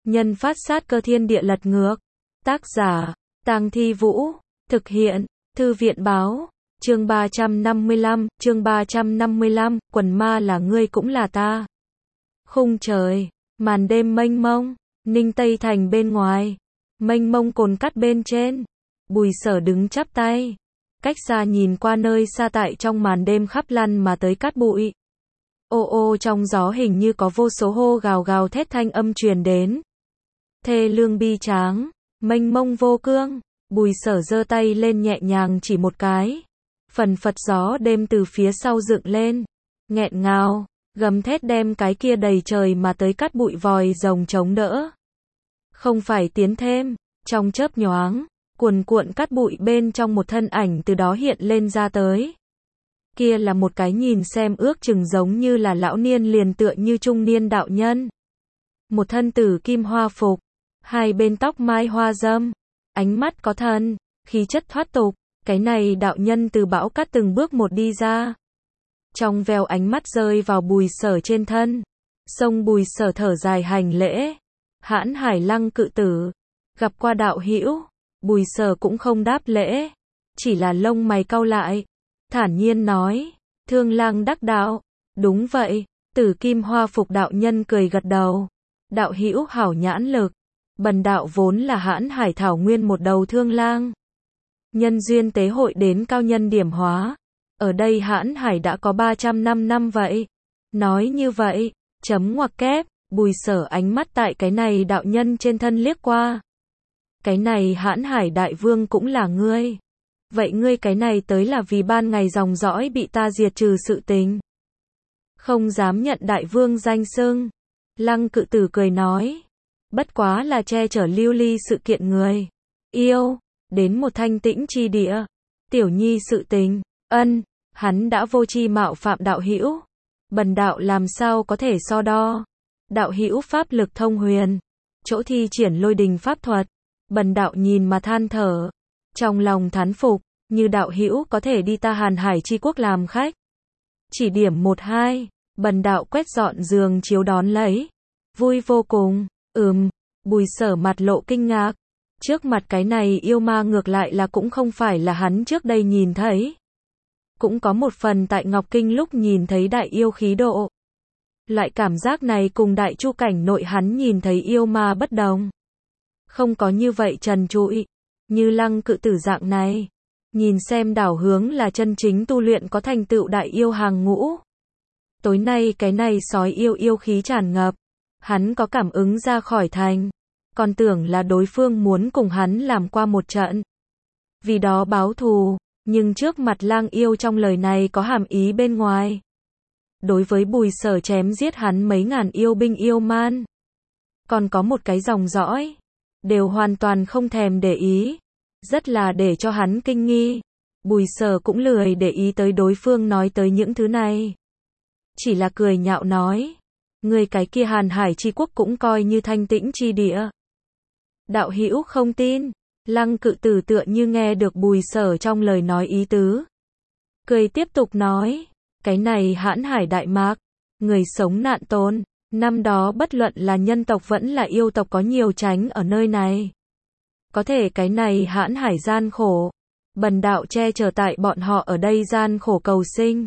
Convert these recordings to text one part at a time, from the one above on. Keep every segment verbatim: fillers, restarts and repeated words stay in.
Nhân phát sát cơ thiên địa lật ngược. Tác giả, Tang Thi Vũ. Thực hiện, Thư viện báo. Chương ba trăm năm mươi lăm, chương ba trăm năm mươi lăm, quần ma là ngươi cũng là ta. Khung trời, màn đêm mênh mông, Ninh Tây Thành bên ngoài, mênh mông cồn cắt bên trên. Bùi Sở đứng chắp tay, cách xa nhìn qua nơi xa tại trong màn đêm khắp lăn mà tới cát bụi. Ô ô trong gió hình như có vô số hô gào gào thét thanh âm truyền đến. Thê lương bi tráng, mênh mông vô cương. Bùi Sở giơ tay lên nhẹ nhàng chỉ một cái. Phần phật gió đêm từ phía sau dựng lên, nghẹn ngào, gầm thét đem cái kia đầy trời mà tới cát bụi vòi rồng chống đỡ. Không phải tiến thêm, trong chớp nhoáng, cuồn cuộn cát bụi bên trong một thân ảnh từ đó hiện lên ra tới. Kia là một cái nhìn xem ước chừng giống như là lão niên liền tựa như trung niên đạo nhân. Một thân tử kim hoa phục, hai bên tóc mai hoa dâm, ánh mắt có thần, khí chất thoát tục. Cái này đạo nhân từ bão cát từng bước một đi ra. Trong veo ánh mắt rơi vào Bùi Sở trên thân. Xông Bùi Sở thở dài hành lễ. Hãn Hải Lăng cự tử. Gặp qua đạo hữu. Bùi Sở cũng không đáp lễ. Chỉ là lông mày cau lại. Thản nhiên nói. Thương lang đắc đạo. Đúng vậy. Tử kim hoa phục đạo nhân cười gật đầu. Đạo hữu hảo nhãn lực. Bần đạo vốn là Hãn Hải thảo nguyên một đầu thương lang. Nhân duyên tế hội đến cao nhân điểm hóa. Ở đây Hãn Hải đã có ba trăm năm năm vậy. Nói như vậy, chấm ngoặc kép, Bùi Sở ánh mắt tại cái này đạo nhân trên thân liếc qua. Cái này Hãn Hải đại vương cũng là ngươi. Vậy ngươi cái này tới là vì ban ngày dòng dõi bị ta diệt trừ sự tình. Không dám nhận đại vương danh xưng. Lăng cự tử cười nói. Bất quá là che chở lưu ly sự kiện người. Yêu. Đến một thanh tĩnh chi địa. Tiểu nhi sự tình. Ân. Hắn đã vô chi mạo phạm đạo hữu. Bần đạo làm sao có thể so đo. Đạo hữu pháp lực thông huyền. Chỗ thi triển lôi đình pháp thuật. Bần đạo nhìn mà than thở. Trong lòng thán phục. Như đạo hữu có thể đi ta Hàn Hải chi quốc làm khách. Chỉ điểm một hai. Bần đạo quét dọn giường chiếu đón lấy. Vui vô cùng. Ừm. Bùi Sở mặt lộ kinh ngạc. Trước mặt cái này yêu ma ngược lại là cũng không phải là hắn trước đây nhìn thấy. Cũng có một phần tại Ngọc Kinh lúc nhìn thấy đại yêu khí độ. Loại cảm giác này cùng đại chu cảnh nội hắn nhìn thấy yêu ma bất đồng. Không có như vậy trần trụi. Như Lăng cự tử dạng này. Nhìn xem đảo hướng là chân chính tu luyện có thành tựu đại yêu hàng ngũ. Tối nay cái này sói yêu yêu khí tràn ngập. Hắn có cảm ứng ra khỏi thành. Còn tưởng là đối phương muốn cùng hắn làm qua một trận. Vì đó báo thù, nhưng trước mặt lang yêu trong lời này có hàm ý bên ngoài. Đối với Bùi Sở chém giết hắn mấy ngàn yêu binh yêu man. Còn có một cái dòng dõi. Đều hoàn toàn không thèm để ý. Rất là để cho hắn kinh nghi. Bùi Sở cũng lười để ý tới đối phương nói tới những thứ này. Chỉ là cười nhạo nói. Người cái kia Hàn Hải chi quốc cũng coi như thanh tĩnh chi địa. Đạo hữu không tin. Lăng cự tử tựa như nghe được Bùi Sở trong lời nói ý tứ. Cười tiếp tục nói. Cái này Hãn Hải đại mạc. Người sống nạn tồn. Năm đó bất luận là nhân tộc vẫn là yêu tộc có nhiều tránh ở nơi này. Có thể cái này Hãn Hải gian khổ. Bần đạo che chở tại bọn họ ở đây gian khổ cầu sinh.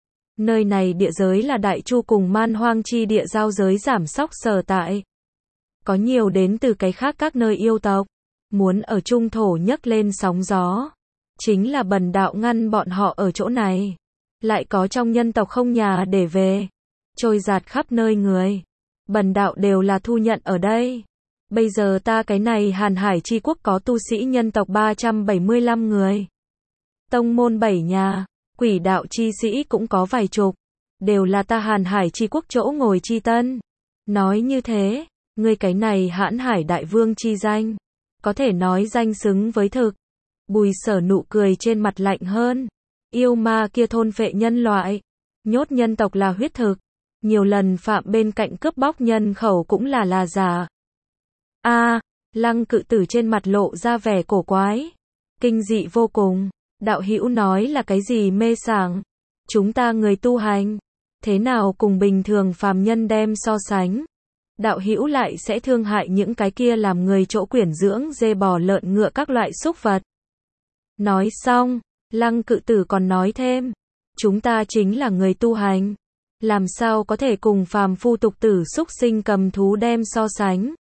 Nơi này địa giới là đại chu cùng man hoang chi địa giao giới giảm sóc sở tại. Có nhiều đến từ cái khác các nơi yêu tộc. Muốn ở trung thổ nhấc lên sóng gió. Chính là bần đạo ngăn bọn họ ở chỗ này. Lại có trong nhân tộc không nhà để về. Trôi giạt khắp nơi người. Bần đạo đều là thu nhận ở đây. Bây giờ ta cái này Hàn Hải chi quốc có tu sĩ nhân tộc ba trăm bảy mươi lăm người. Tông môn bảy nhà. Quỷ đạo chi sĩ cũng có vài chục. Đều là ta Hàn Hải chi quốc chỗ ngồi chi tân. Nói như thế. Ngươi cái này Hãn Hải đại vương chi danh. Có thể nói danh xứng với thực. Bùi Sở nụ cười trên mặt lạnh hơn. Yêu ma kia thôn phệ nhân loại. Nhốt nhân tộc là huyết thực. Nhiều lần phạm bên cạnh cướp bóc nhân khẩu cũng là là giả. A, à, Lăng cự tử trên mặt lộ ra vẻ cổ quái. Kinh dị vô cùng. Đạo hữu nói là cái gì mê sảng. Chúng ta người tu hành. Thế nào cùng bình thường phàm nhân đem so sánh. đạo hữu lại sẽ thương hại những cái kia làm người chỗ quyển dưỡng dê bò lợn ngựa các loại súc vật. Nói xong, Lăng Cự Tử còn nói thêm, chúng ta chính là người tu hành, làm sao có thể cùng phàm phu tục tử súc sinh cầm thú đem so sánh.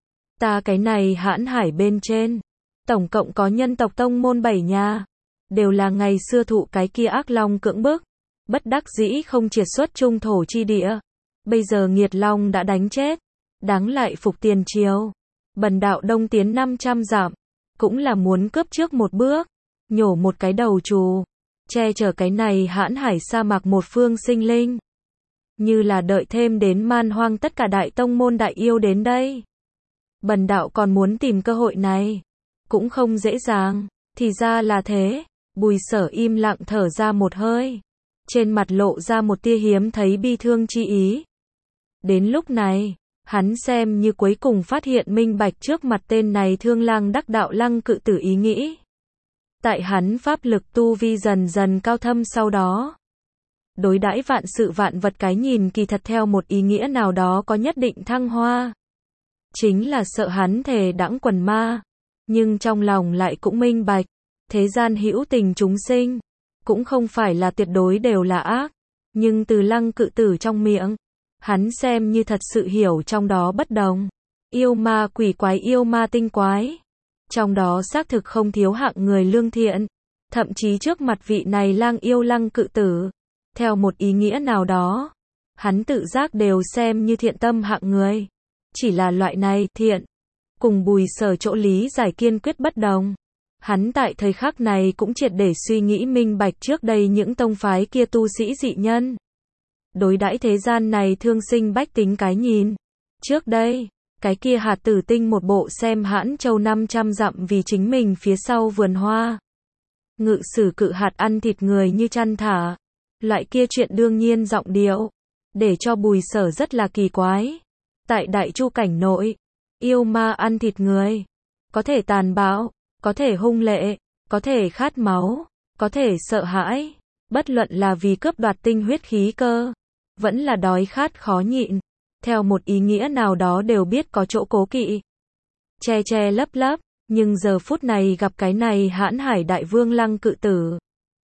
Ta cái này Hãn Hải bên trên, tổng cộng có nhân tộc tông môn bảy nhà, đều là ngày xưa thụ cái kia ác long cưỡng bức, bất đắc dĩ không triệt xuất trung thổ chi địa. Bây giờ nghiệt long đã đánh chết, đáng lại phục tiền triều. Bần đạo đông tiến năm trăm dặm, cũng là muốn cướp trước một bước, nhổ một cái đầu trù, che chở cái này Hãn Hải sa mạc một phương sinh linh. Như là đợi thêm đến man hoang tất cả đại tông môn đại yêu đến đây. Bần đạo còn muốn tìm cơ hội này, cũng không dễ dàng, thì ra là thế. Bùi Sở im lặng thở ra một hơi, trên mặt lộ ra một tia hiếm thấy bi thương chi ý. Đến lúc này, hắn xem như cuối cùng phát hiện minh bạch trước mặt tên này Thương Lang đắc đạo Lăng Cự Tử ý nghĩ. Tại hắn pháp lực tu vi dần dần cao thâm sau đó, đối đãi vạn sự vạn vật cái nhìn kỳ thật theo một ý nghĩa nào đó có nhất định thăng hoa. Chính là sợ hắn thề đãng quần ma, nhưng trong lòng lại cũng minh bạch, thế gian hữu tình chúng sinh, cũng không phải là tuyệt đối đều là ác, nhưng từ Lăng Cự Tử trong miệng, hắn xem như thật sự hiểu trong đó bất đồng. Yêu ma quỷ quái yêu ma tinh quái, trong đó xác thực không thiếu hạng người lương thiện, thậm chí trước mặt vị này lang yêu Lăng Cự Tử, theo một ý nghĩa nào đó, hắn tự giác đều xem như thiện tâm hạng người. Chỉ là loại này thiện, cùng Bùi Sở chỗ lý giải kiên quyết bất đồng. Hắn tại thời khắc này cũng triệt để suy nghĩ minh bạch trước đây những tông phái kia tu sĩ dị nhân. Đối đãi thế gian này thương sinh bách tính cái nhìn. Trước đây, cái kia Hạt Tử Tinh một bộ xem Hãn Châu năm trăm dặm vì chính mình phía sau vườn hoa. Ngự sử cự hạt ăn thịt người như chăn thả. Loại kia chuyện đương nhiên giọng điệu, để cho Bùi Sở rất là kỳ quái. Tại Đại Chu cảnh nội, yêu ma ăn thịt người, có thể tàn bạo, có thể hung lệ, có thể khát máu, có thể sợ hãi, bất luận là vì cướp đoạt tinh huyết khí cơ, vẫn là đói khát khó nhịn, theo một ý nghĩa nào đó đều biết có chỗ cố kỵ. Che che lấp lấp, nhưng giờ phút này gặp cái này Hãn Hải đại vương Lăng Cự Tử.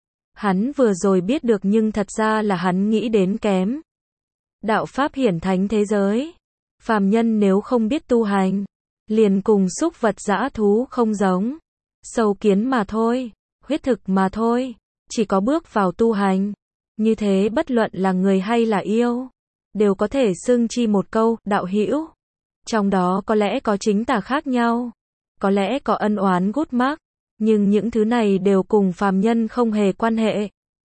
Hắn vừa rồi biết được nhưng thật ra là hắn nghĩ đến kém. Đạo pháp hiển thánh thế giới, phàm nhân nếu không biết tu hành, liền cùng súc vật dã thú không giống, sâu kiến mà thôi, huyết thực mà thôi, chỉ có bước vào tu hành, như thế bất luận là người hay là yêu, đều có thể xưng chi một câu, đạo hữu. Trong đó có lẽ có chính tà khác nhau, có lẽ có ân oán gút mắc, nhưng những thứ này đều cùng phàm nhân không hề quan hệ.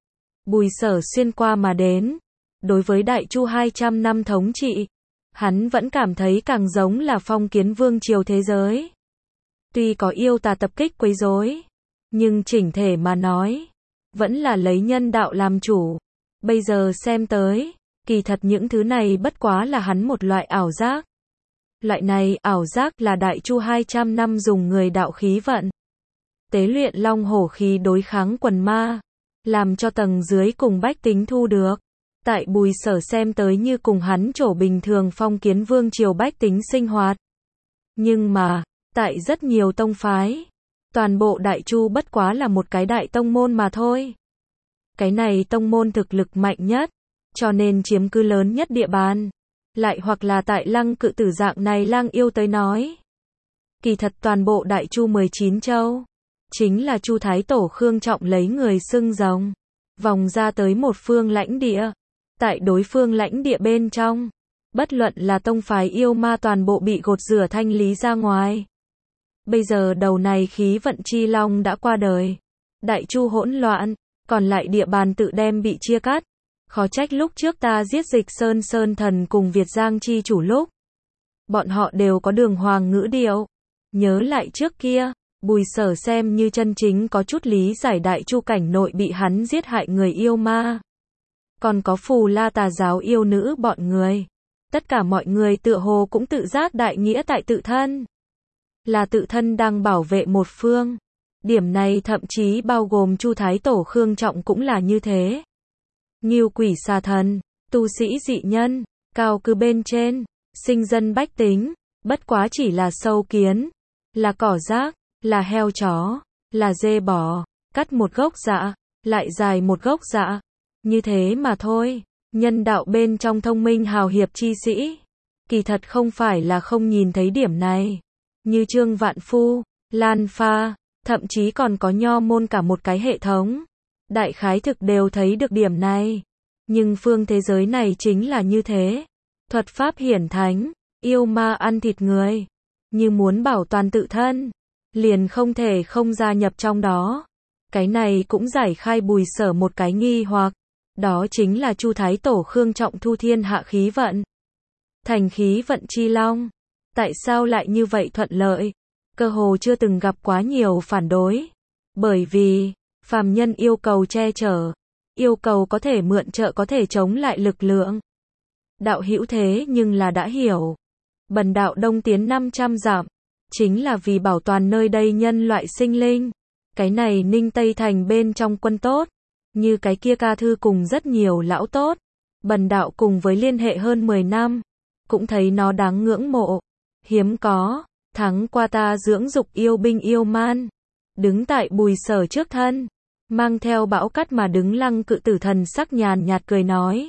Bùi Sở xuyên qua mà đến, đối với Đại Chu hai trăm năm thống trị, hắn vẫn cảm thấy càng giống là phong kiến vương triều thế giới. Tuy có yêu tà tập kích quấy rối, nhưng chỉnh thể mà nói, vẫn là lấy nhân đạo làm chủ. Bây giờ xem tới, kỳ thật những thứ này bất quá là hắn một loại ảo giác. Loại này, ảo giác là Đại Chu hai trăm năm dùng người đạo khí vận, tế luyện long hổ khí đối kháng quần ma, làm cho tầng dưới cùng bách tính thu được. Tại Bùi Sở xem tới như cùng hắn chỗ bình thường phong kiến vương triều bách tính sinh hoạt. Nhưng mà, tại rất nhiều tông phái, toàn bộ Đại Chu bất quá là một cái đại tông môn mà thôi. Cái này tông môn thực lực mạnh nhất, cho nên chiếm cứ lớn nhất địa bàn. Lại hoặc là tại Lăng Cự Tử dạng này lang yêu tới nói. Kỳ thật toàn bộ Đại Chu mười chín châu, chính là Chu Thái Tổ Khương Trọng lấy người xưng rồng, vòng ra tới một phương lãnh địa. Tại đối phương lãnh địa bên trong, bất luận là tông phái yêu ma toàn bộ bị gột rửa thanh lý ra ngoài. Bây giờ đầu này khí vận chi long đã qua đời, Đại Chu hỗn loạn, còn lại địa bàn tự đem bị chia cắt. Khó trách lúc trước ta giết Dịch Sơn Sơn Thần cùng Việt Giang chi chủ lúc, bọn họ đều có đường hoàng ngữ điệu. Nhớ lại trước kia, Bùi Sở xem như chân chính có chút lý giải Đại Chu cảnh nội bị hắn giết hại người yêu ma. Còn có Phù La tà giáo yêu nữ bọn người. Tất cả mọi người tựa hồ cũng tự giác đại nghĩa tại tự thân. Là tự thân đang bảo vệ một phương. Điểm này thậm chí bao gồm Chu Thái Tổ Khương Trọng cũng là như thế. Ngưu quỷ xà thần, tu sĩ dị nhân, cao cư bên trên, sinh dân bách tính, bất quá chỉ là sâu kiến, là cỏ rác, là heo chó, là dê bò, cắt một gốc dạ, lại dài một gốc dạ, như thế mà thôi. Nhân đạo bên trong thông minh hào hiệp chi sĩ, kỳ thật không phải là không nhìn thấy điểm này, như Trương Vạn Phu, Lan Pha, thậm chí còn có Nho môn cả một cái hệ thống, đại khái thực đều thấy được điểm này. Nhưng phương thế giới này chính là như thế, thuật pháp hiển thánh, yêu ma ăn thịt người, như muốn bảo toàn tự thân, liền không thể không gia nhập trong đó. Cái này cũng giải khai Bùi Sở một cái nghi hoặc, đó chính là Chu Thái Tổ Khương Trọng Thu thiên hạ khí vận, thành khí vận chi long, tại sao lại như vậy thuận lợi, cơ hồ chưa từng gặp quá nhiều phản đối, bởi vì phàm nhân yêu cầu che chở, yêu cầu có thể mượn trợ có thể chống lại lực lượng. Đạo hữu thế nhưng là đã hiểu, bần đạo đông tiến năm trăm dặm, chính là vì bảo toàn nơi đây nhân loại sinh linh. Cái này Ninh Tây Thành bên trong quân tốt, như cái kia ca thư cùng rất nhiều lão tốt, bần đạo cùng với liên hệ hơn mười năm, cũng thấy nó đáng ngưỡng mộ, hiếm có, thắng qua ta dưỡng dục yêu binh yêu man. Đứng tại Bùi Sở trước thân, mang theo bão cát mà đứng Lăng Cự Tử thần sắc nhàn nhạt cười nói,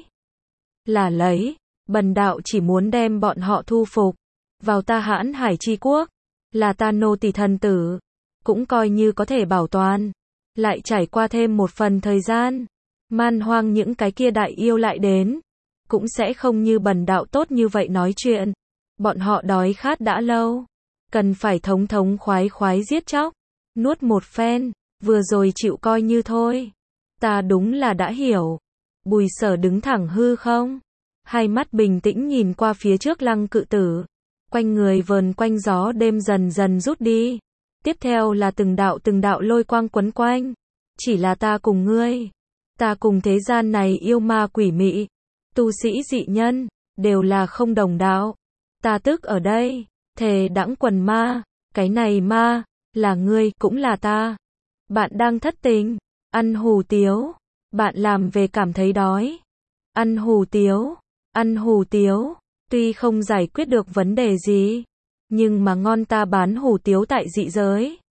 là lấy, bần đạo chỉ muốn đem bọn họ thu phục vào ta Hãn Hải chi quốc, là ta nô tỳ thần tử, cũng coi như có thể bảo toàn. Lại trải qua thêm một phần thời gian, man hoang những cái kia đại yêu lại đến, cũng sẽ không như bần đạo tốt như vậy nói chuyện. Bọn họ đói khát đã lâu, cần phải thống thống khoái khoái giết chóc, nuốt một phen, vừa rồi chịu coi như thôi. Ta đúng là đã hiểu. Bùi Sở đứng thẳng hư không, hai mắt bình tĩnh nhìn qua phía trước Lăng Cự Tử, quanh người vờn quanh gió đêm dần dần rút đi. Tiếp theo là từng đạo từng đạo lôi quang quấn quanh, chỉ là ta cùng ngươi, ta cùng thế gian này yêu ma quỷ mị, tu sĩ dị nhân, đều là không đồng đạo. Ta tức ở đây, thề đãng quần ma, cái này ma, là ngươi, cũng là ta. Bạn đang thất tình, ăn hủ tiếu, bạn làm về cảm thấy đói, ăn hủ tiếu, ăn hủ tiếu, tuy không giải quyết được vấn đề gì, nhưng mà ngon ta bán hủ tiếu tại dị giới.